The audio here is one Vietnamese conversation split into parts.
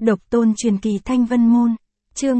Độc tôn truyền kỳ Thanh Vân Môn, chương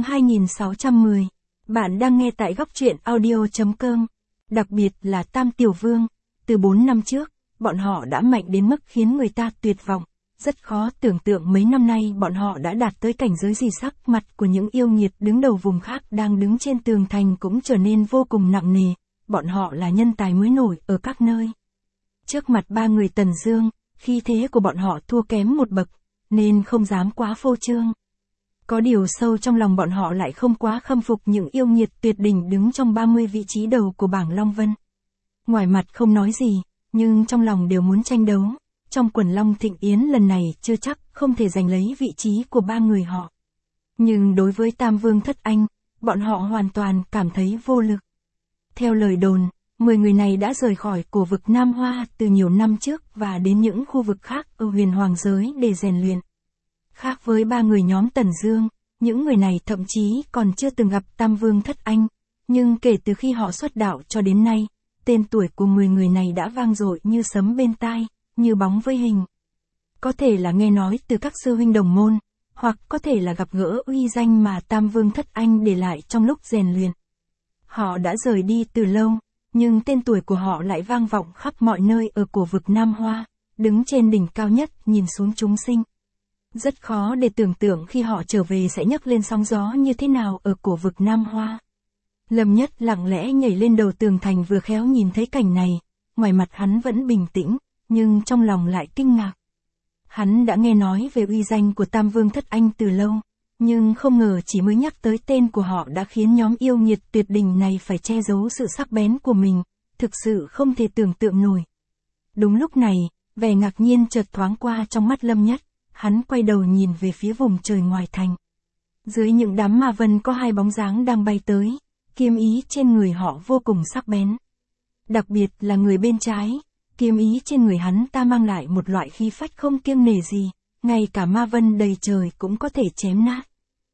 2610. Bạn đang nghe tại góc truyện audio.com. Đặc biệt là Tam Tiểu Vương, từ 4 năm trước, bọn họ đã mạnh đến mức khiến người ta tuyệt vọng. Rất khó tưởng tượng mấy năm nay bọn họ đã đạt tới cảnh giới gì. Sắc mặt của những yêu nghiệt đứng đầu vùng khác đang đứng trên tường thành cũng trở nên vô cùng nặng nề. Bọn họ là nhân tài mới nổi ở các nơi. Trước mặt ba người Tần Dương, khí thế của bọn họ thua kém một bậc, nên không dám quá phô trương. Có điều sâu trong lòng bọn họ lại không quá khâm phục những yêu nghiệt tuyệt đỉnh đứng trong 30 vị trí đầu của bảng Long Vân. Ngoài mặt không nói gì, nhưng trong lòng đều muốn tranh đấu. Trong quần Long Thịnh Yến lần này chưa chắc không thể giành lấy vị trí của ba người họ. Nhưng đối với Tam Vương Thất Anh, bọn họ hoàn toàn cảm thấy vô lực. Theo lời đồn, 10 người này đã rời khỏi cổ vực Nam Hoa từ nhiều năm trước và đến những khu vực khác ở huyền hoàng giới để rèn luyện. Khác với ba người nhóm Tần Dương, những người này thậm chí còn chưa từng gặp Tam Vương Thất Anh, nhưng kể từ khi họ xuất đạo cho đến nay, tên tuổi của 10 người này đã vang dội như sấm bên tai, như bóng với hình. Có thể là nghe nói từ các sư huynh đồng môn, hoặc có thể là gặp gỡ uy danh mà Tam Vương Thất Anh để lại trong lúc rèn luyện. Họ đã rời đi từ lâu, nhưng tên tuổi của họ lại vang vọng khắp mọi nơi ở cổ vực Nam Hoa, đứng trên đỉnh cao nhất nhìn xuống chúng sinh. Rất khó để tưởng tượng khi họ trở về sẽ nhấc lên sóng gió như thế nào ở cổ vực Nam Hoa. Lâm Nhất lặng lẽ nhảy lên đầu tường thành vừa khéo nhìn thấy cảnh này, ngoài mặt hắn vẫn bình tĩnh, nhưng trong lòng lại kinh ngạc. Hắn đã nghe nói về uy danh của Tam Vương Thất Anh từ lâu, nhưng không ngờ chỉ mới nhắc tới tên của họ đã khiến nhóm yêu nghiệt tuyệt đỉnh này phải che giấu sự sắc bén của mình, thực sự không thể tưởng tượng nổi. Đúng lúc này, vẻ ngạc nhiên chợt thoáng qua trong mắt Lâm Nhất, hắn quay đầu nhìn về phía vùng trời ngoài thành. Dưới những đám ma vân có hai bóng dáng đang bay tới, kiếm ý trên người họ vô cùng sắc bén. Đặc biệt là người bên trái, kiếm ý trên người hắn ta mang lại một loại khí phách không kiêng nể gì, ngay cả ma vân đầy trời cũng có thể chém nát.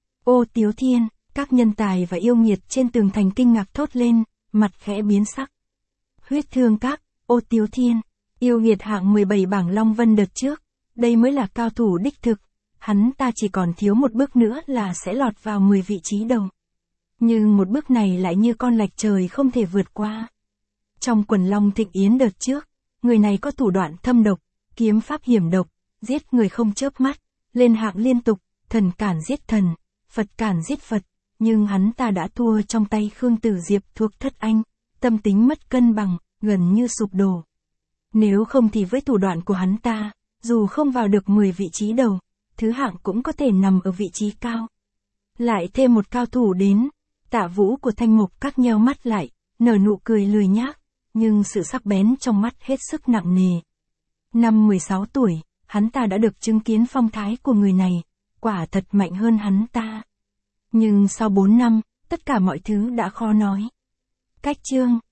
Ô Tiếu Thiên, các nhân tài và yêu nghiệt trên tường thành kinh ngạc thốt lên, mặt khẽ biến sắc. Huyết Thương Các, Ô Tiếu Thiên, yêu nghiệt hạng 17 bảng Long Vân đợt trước, đây mới là cao thủ đích thực, hắn ta chỉ còn thiếu một bước nữa là sẽ lọt vào 10 vị trí đầu. Nhưng một bước này lại như con lạch trời không thể vượt qua. Trong quần Long Thịnh Yến đợt trước, người này có thủ đoạn thâm độc, kiếm pháp hiểm độc, giết người không chớp mắt, lên hạng liên tục, thần cản giết thần, Phật cản giết Phật, nhưng hắn ta đã thua trong tay Khương Tử Diệp thuộc Thất Anh, tâm tính mất cân bằng, gần như sụp đổ. Nếu không thì với thủ đoạn của hắn ta, dù không vào được 10 vị trí đầu, thứ hạng cũng có thể nằm ở vị trí cao. Lại thêm một cao thủ đến, Tạ Vũ của Thanh Mục Các nheo mắt lại, nở nụ cười lười nhác, nhưng sự sắc bén trong mắt hết sức nặng nề. Năm 16 tuổi, hắn ta đã được chứng kiến phong thái của người này, quả thật mạnh hơn hắn ta. Nhưng sau 4 năm, tất cả mọi thứ đã khó nói. Cách chương